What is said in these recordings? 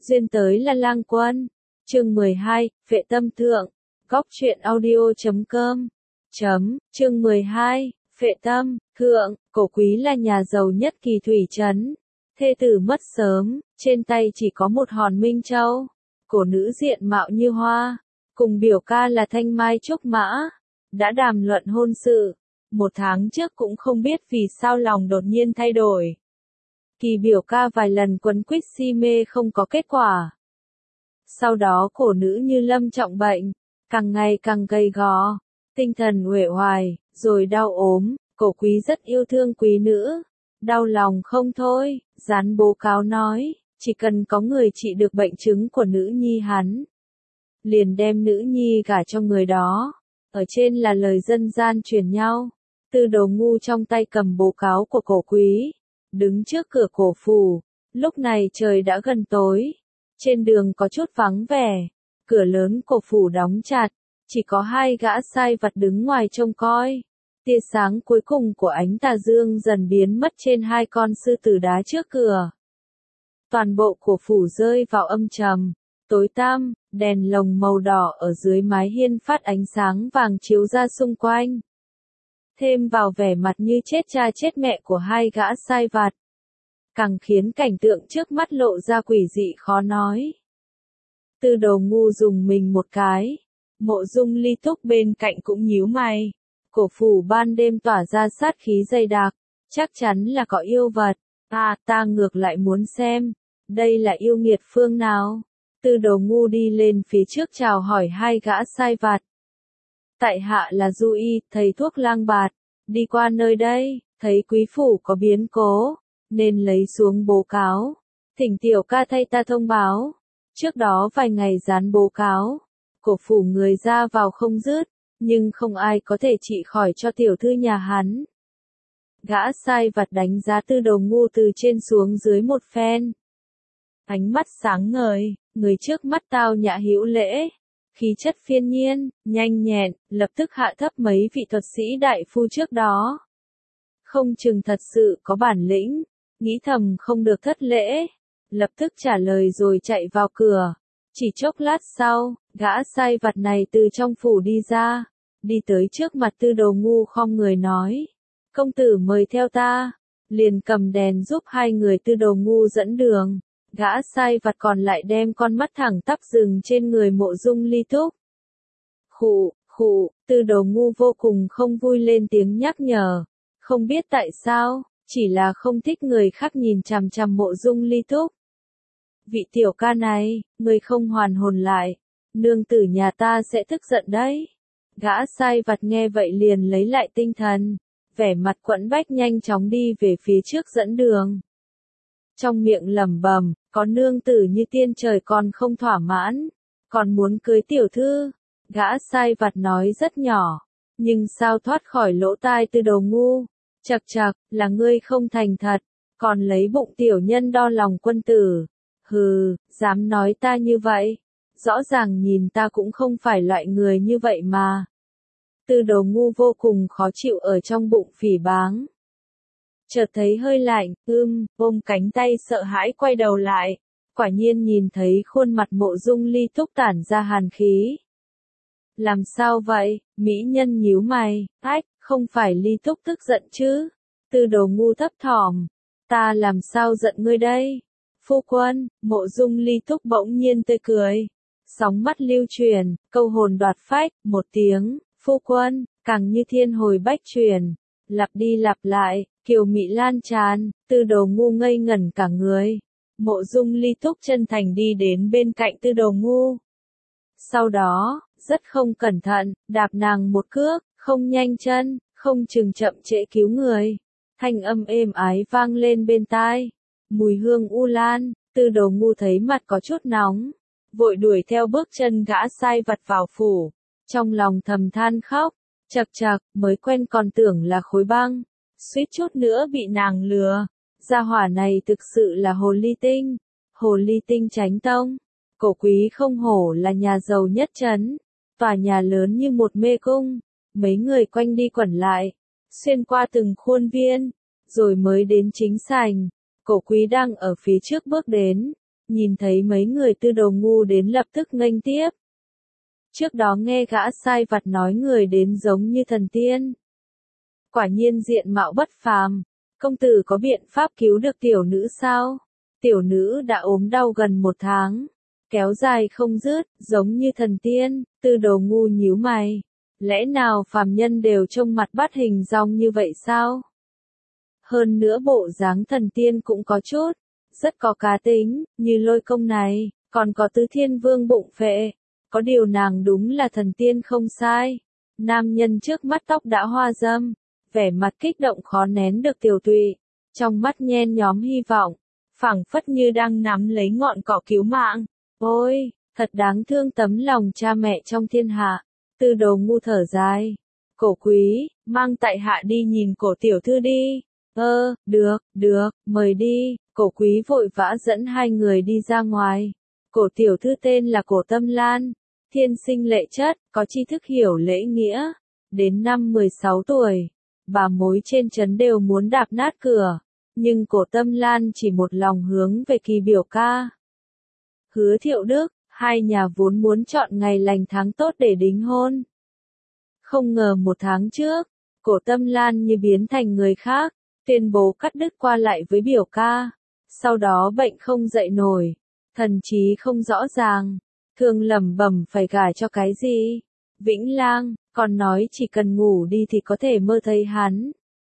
Duyên tới là lang quân. Chương 12, Phệ tâm thượng. Góc truyện audio.com. Chương 12, Phệ tâm thượng. Cổ quý là nhà giàu nhất Kỳ Thủy trấn. Thê tử mất sớm, trên tay chỉ có một hòn minh châu. Cổ nữ diện mạo như hoa, cùng biểu ca là thanh mai trúc mã, đã đàm luận hôn sự. 1 tháng trước cũng không biết vì sao lòng đột nhiên thay đổi. Kỳ biểu ca vài lần quấn quýt si mê không có kết quả. Sau đó cổ nữ như lâm trọng bệnh, càng ngày càng gầy gò, tinh thần uể oải, rồi đau ốm. Cổ quý rất yêu thương quý nữ, đau lòng không thôi, dán bố cáo nói, chỉ cần có người trị được bệnh chứng của nữ nhi hắn, liền đem nữ nhi gả cho người đó. Ở trên là lời dân gian truyền nhau. Tư Đồ Ngu trong tay cầm bố cáo của cổ quý, đứng trước cửa cổ phủ. Lúc này trời đã gần tối, trên đường có chút vắng vẻ, cửa lớn cổ phủ đóng chặt, chỉ có 2 gã sai vặt đứng ngoài trông coi. Tia sáng cuối cùng của ánh tà dương dần biến mất trên 2 con sư tử đá trước cửa. Toàn bộ cổ phủ rơi vào âm trầm, tối tăm, đèn lồng màu đỏ ở dưới mái hiên phát ánh sáng vàng chiếu ra xung quanh. Thêm vào vẻ mặt như chết cha chết mẹ của 2 gã sai vặt, càng khiến cảnh tượng trước mắt lộ ra quỷ dị khó nói. Tư Đồ Ngu dùng mình một cái, Mộ Dung Ly Túc bên cạnh cũng nhíu mày. Cổ phủ ban đêm tỏa ra sát khí dày đặc, chắc chắn là có yêu vật. Ta ngược lại muốn xem, đây là yêu nghiệt phương nào. Tư Đồ Ngu đi lên phía trước chào hỏi 2 gã sai vặt. Tại hạ là Du Y, thầy thuốc Lang Bạt, đi qua nơi đây, thấy quý phủ có biến cố, nên lấy xuống bố cáo, thỉnh tiểu ca thay ta thông báo. Trước đó vài ngày dán bố cáo, cổ phủ người ra vào không dứt, nhưng không ai có thể trị khỏi cho tiểu thư nhà hắn. Gã sai vặt đánh giá Tư Đồ Ngu từ trên xuống dưới một phen. Ánh mắt sáng ngời, người trước mắt tao nhã hữu lễ, khí chất phiên nhiên, nhanh nhẹn, lập tức hạ thấp mấy vị thuật sĩ đại phu trước đó. Không chừng thật sự có bản lĩnh, nghĩ thầm không được thất lễ, lập tức trả lời rồi chạy vào cửa. Chỉ chốc lát sau, gã sai vặt này từ trong phủ đi ra, đi tới trước mặt Tư Đồ Ngu khom người nói, công tử mời theo ta, liền cầm đèn giúp 2 người Tư Đồ Ngu dẫn đường. Gã sai vặt còn lại đem con mắt thẳng tắp dừng trên người Mộ Dung Ly Túc. Khụ, Tư Đồ Ngu vô cùng không vui lên tiếng nhắc nhở, không biết tại sao, chỉ là không thích người khác nhìn chằm chằm Mộ Dung Ly Túc. Vị tiểu ca này, người không hoàn hồn lại, nương tử nhà ta sẽ tức giận đấy. Gã sai vặt nghe vậy liền lấy lại tinh thần, vẻ mặt quẫn bách nhanh chóng đi về phía trước dẫn đường. Trong miệng lẩm bẩm, có nương tử như tiên trời còn không thỏa mãn, còn muốn cưới tiểu thư. Gã sai vặt nói rất nhỏ, nhưng sao thoát khỏi lỗ tai Tư Đồ Ngu. Chậc chậc, là ngươi không thành thật, còn lấy bụng tiểu nhân đo lòng quân tử. Hừ, dám nói ta như vậy, rõ ràng nhìn ta cũng không phải loại người như vậy mà. Tư Đồ Ngu vô cùng khó chịu ở trong bụng phỉ báng. Chợt thấy hơi lạnh, ôm cánh tay sợ hãi quay đầu lại, quả nhiên nhìn thấy khuôn mặt Mộ Dung Ly Túc tản ra hàn khí. Làm sao vậy? Mỹ nhân nhíu mày, không phải Ly Túc tức giận chứ? Tư Đồ Ngu thấp thỏm, ta làm sao giận ngươi đây? Phu quân, Mộ Dung Ly Túc bỗng nhiên tươi cười, sóng mắt lưu truyền, câu hồn đoạt phách, một tiếng, phu quân, càng như thiên hồi bách truyền, lặp đi lặp lại, kiều mị lan tràn. Tư Đồ Ngu ngây ngẩn cả người. Mộ Dung Ly Túc chân thành đi đến bên cạnh Tư Đồ Ngu. Sau đó, rất không cẩn thận, đạp nàng một cước, không nhanh chân, không chừng chậm trễ cứu người. Thanh âm êm ái vang lên bên tai. Mùi hương u lan. Tư Đồ Ngu thấy mặt có chút nóng, vội đuổi theo bước chân gã sai vặt vào phủ. Trong lòng thầm than khóc, chậc chậc, mới quen còn tưởng là khối băng, suýt chút nữa bị nàng lừa. Gia hỏa này thực sự là hồ ly tinh Chánh Tông. Cổ quý không hổ là nhà giàu nhất trấn, tòa nhà lớn như một mê cung, mấy người quanh đi quẩn lại, xuyên qua từng khuôn viên, rồi mới đến chính sảnh. Cổ quý đang ở phía trước bước đến, nhìn thấy mấy người Tư Đồ Ngu đến lập tức nghênh tiếp. Trước đó nghe gã sai vặt nói người đến giống như thần tiên. Quả nhiên diện mạo bất phàm, công tử có biện pháp cứu được tiểu nữ sao? Tiểu nữ đã ốm đau gần 1 tháng, kéo dài không dứt, giống như thần tiên. Tư Đồ Ngu nhíu mày, lẽ nào phàm nhân đều trông mặt bắt hình dong như vậy sao? Hơn nữa bộ dáng thần tiên cũng có chút, rất có cá tính, như Lôi Công này, còn có Tứ Thiên Vương bụng phệ. Có điều nàng đúng là thần tiên không sai. Nam nhân trước mắt tóc đã hoa râm, vẻ mặt kích động khó nén được tiểu tụy, trong mắt nhen nhóm hy vọng, phảng phất như đang nắm lấy ngọn cỏ cứu mạng. Ôi, thật đáng thương tấm lòng cha mẹ trong thiên hạ. Tư Đồ Ngu thở dài. Cổ quý, mang tại hạ đi nhìn cổ tiểu thư đi. Được, mời đi. Cổ quý vội vã dẫn hai người đi ra ngoài. Cổ tiểu thư tên là Cổ Tâm Lan, thiên sinh lệ chất, có tri thức hiểu lễ nghĩa. Đến năm 16 tuổi, bà mối trên trấn đều muốn đạp nát cửa. Nhưng Cổ Tâm Lan chỉ một lòng hướng về Kỳ biểu ca. Hứa Thiệu Đức, hai nhà vốn muốn chọn ngày lành tháng tốt để đính hôn. Không ngờ 1 tháng trước, Cổ Tâm Lan như biến thành người khác, tuyên bố cắt đứt qua lại với biểu ca. Sau đó bệnh không dậy nổi, thần trí không rõ ràng, thường lẩm bẩm phải gả cho cái gì. Vĩnh Lang, còn nói chỉ cần ngủ đi thì có thể mơ thấy hắn.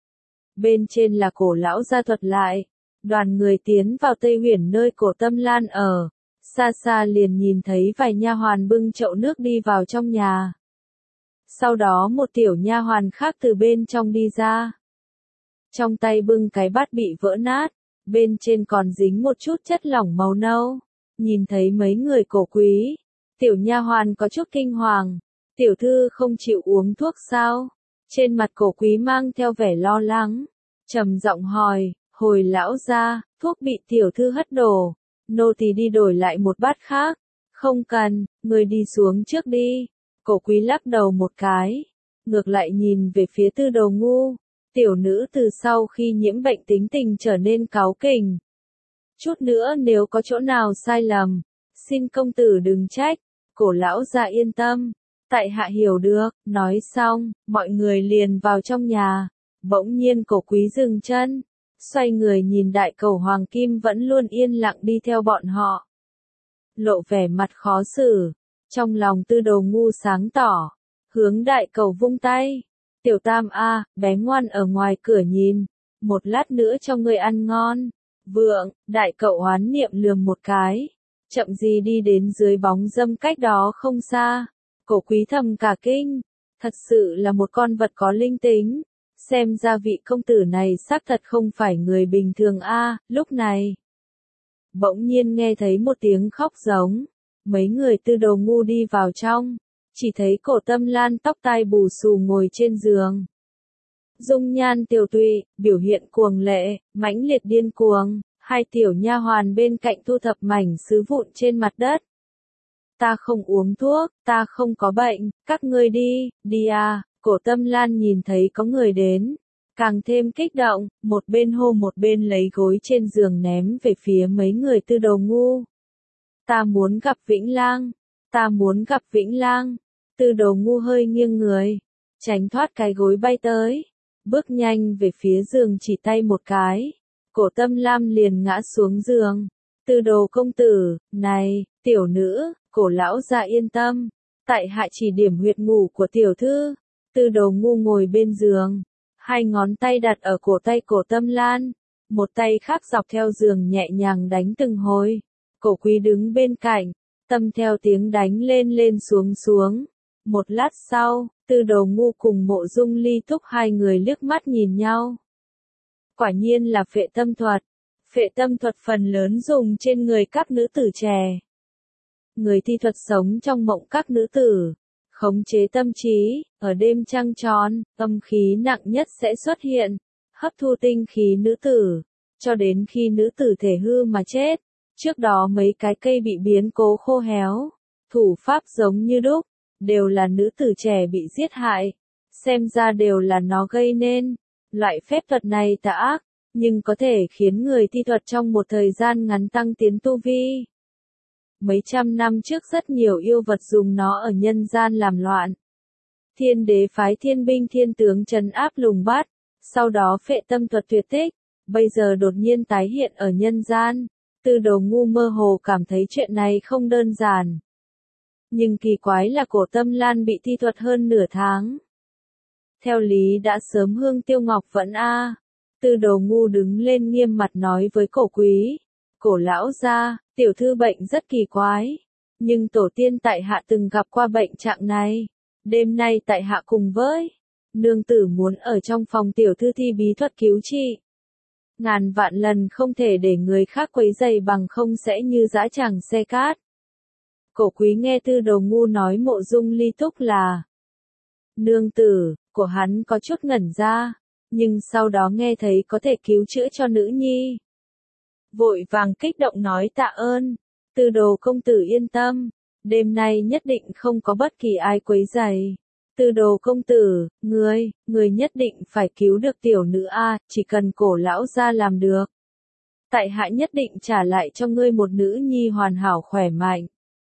Bên trên là Cổ lão gia thuật lại, đoàn người tiến vào Tây Huyền nơi Cổ Tâm Lan ở. Xa xa liền nhìn thấy vài nha hoàn bưng chậu nước đi vào trong nhà. Sau đó một tiểu nha hoàn khác từ bên trong đi ra. Trong tay bưng cái bát bị vỡ nát, bên trên còn dính một chút chất lỏng màu nâu. Nhìn thấy mấy người Cổ quý, tiểu nha hoàn có chút kinh hoàng. Tiểu thư không chịu uống thuốc sao? Trên mặt Cổ quý mang theo vẻ lo lắng, trầm giọng hỏi, hồi lão gia, thuốc bị tiểu thư hất đổ. Nô tỳ đi đổi lại một bát khác. Không cần, người đi xuống trước đi. Cổ quý lắc đầu một cái, ngược lại nhìn về phía Tư Đồ Ngu. Tiểu nữ từ sau khi nhiễm bệnh tính tình trở nên cáu kỉnh. Chút nữa nếu có chỗ nào sai lầm, xin công tử đừng trách. Cổ lão gia yên tâm, tại hạ hiểu được. Nói xong, mọi người liền vào trong nhà. Bỗng nhiên Cổ quý dừng chân, xoay người nhìn Đại Cầu Hoàng Kim vẫn luôn yên lặng đi theo bọn họ. Lộ vẻ mặt khó xử, trong lòng Tư Đồ Ngu sáng tỏ, hướng Đại Cầu vung tay. Tiểu Tam a, bé ngoan ở ngoài cửa nhìn, một lát nữa cho ngươi ăn ngon. Vượng, Đại Cậu oán niệm lườm một cái, chậm gì đi đến dưới bóng râm cách đó không xa. Cổ quý thầm cả kinh, thật sự là một con vật có linh tính. Xem ra vị công tử này xác thật không phải người bình thường a. Lúc này, bỗng nhiên nghe thấy một tiếng khóc giống. Mấy người Tư Đồ Ngu đi vào trong, chỉ thấy Cổ Tâm Lan tóc tai bù xù ngồi trên giường. Dung nhan tiều tụy, biểu hiện cuồng lệ, mãnh liệt điên cuồng. Hai tiểu nha hoàn bên cạnh thu thập mảnh sứ vụn trên mặt đất. Ta không uống thuốc, ta không có bệnh, các ngươi đi à. Cổ Tâm Lan nhìn thấy có người đến, càng thêm kích động, một bên hô một bên lấy gối trên giường ném về phía mấy người Tư Đồ Ngu. Ta muốn gặp Vĩnh Lang, ta muốn gặp Vĩnh Lang. Tư Đồ Ngu hơi nghiêng người, tránh thoát cái gối bay tới, bước nhanh về phía giường chỉ tay một cái. Cổ Tâm Lam liền ngã xuống giường. Tư Đồ công tử, này, tiểu nữ, Cổ lão gia yên tâm, tại hạ chỉ điểm huyệt ngủ của tiểu thư. Tư Đồ Ngu ngồi bên giường, hai ngón tay đặt ở cổ tay Cổ Tâm Lan, một tay khác dọc theo giường nhẹ nhàng đánh từng hồi. Cổ quý đứng bên cạnh, tâm theo tiếng đánh lên lên xuống xuống. Một lát sau, Tư Đồ Ngu cùng Mộ Dung Ly Thúc hai người liếc mắt nhìn nhau. Quả nhiên là phệ tâm thuật. Phệ tâm thuật phần lớn dùng trên người các nữ tử trẻ. Người thi thuật sống trong mộng các nữ tử, khống chế tâm trí, ở đêm trăng tròn, âm khí nặng nhất sẽ xuất hiện, hấp thu tinh khí nữ tử, cho đến khi nữ tử thể hư mà chết. Trước đó mấy cái cây bị biến cố khô héo, thủ pháp giống như đúc, đều là nữ tử trẻ bị giết hại, xem ra đều là nó gây nên. Loại phép thuật này tà ác, nhưng có thể khiến người thi thuật trong một thời gian ngắn tăng tiến tu vi. Mấy trăm năm trước rất nhiều yêu vật dùng nó ở nhân gian làm loạn. Thiên đế phái thiên binh thiên tướng trấn áp Lùng Bát, sau đó phệ tâm thuật tuyệt tích, bây giờ đột nhiên tái hiện ở nhân gian. Tư Đồ Ngu mơ hồ cảm thấy chuyện này không đơn giản. Nhưng kỳ quái là Cổ Tâm Lan bị thi thuật hơn nửa tháng. Theo lý đã sớm hương tiêu ngọc vẫn a. Tư Đồ Ngu đứng lên nghiêm mặt nói với Cổ Quý. Cổ lão gia, tiểu thư bệnh rất kỳ quái. Nhưng tổ tiên tại hạ từng gặp qua bệnh trạng này. Đêm nay tại hạ cùng với nương tử muốn ở trong phòng tiểu thư thi bí thuật cứu trị. Ngàn vạn lần không thể để người khác quấy rầy bằng không sẽ như dã tràng xe cát. Cổ Quý nghe Tư Đồ Ngu nói Mộ Dung Ly Túc là nương tử, của hắn có chút ngẩn ra, nhưng sau đó nghe thấy có thể cứu chữa cho nữ nhi. Vội vàng kích động nói tạ ơn, Tư Đồ công tử yên tâm, đêm nay nhất định không có bất kỳ ai quấy rầy. Tư Đồ công tử, người nhất định phải cứu được tiểu nữ a, chỉ cần Cổ lão gia làm được. Tại hạ nhất định trả lại cho ngươi một nữ nhi hoàn hảo khỏe mạnh.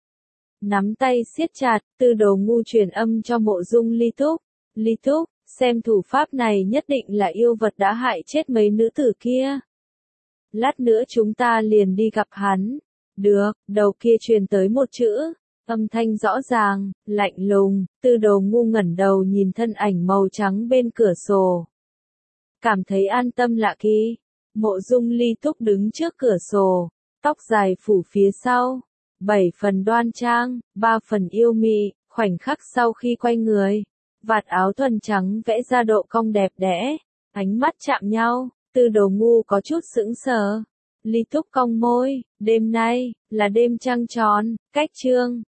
Nắm tay siết chặt, Tư Đồ Ngu truyền âm cho Mộ Dung Ly Túc. Ly Túc, xem thủ pháp này nhất định là yêu vật đã hại chết mấy nữ tử kia. Lát nữa chúng ta liền đi gặp hắn. Được, đầu kia truyền tới một chữ. Âm thanh rõ ràng, lạnh lùng, Tư Đồ Ngu ngẩng đầu nhìn thân ảnh màu trắng bên cửa sổ. Cảm thấy an tâm lạ kỳ. Mộ Dung Ly Túc đứng trước cửa sổ, tóc dài phủ phía sau. 7 phần đoan trang, 3 phần yêu mị, khoảnh khắc sau khi quay người. Vạt áo thuần trắng vẽ ra độ cong đẹp đẽ, ánh mắt chạm nhau, Tư Đồ Ngu có chút sững sờ. Ly Túc cong môi, đêm nay, là đêm trăng tròn, cách trương,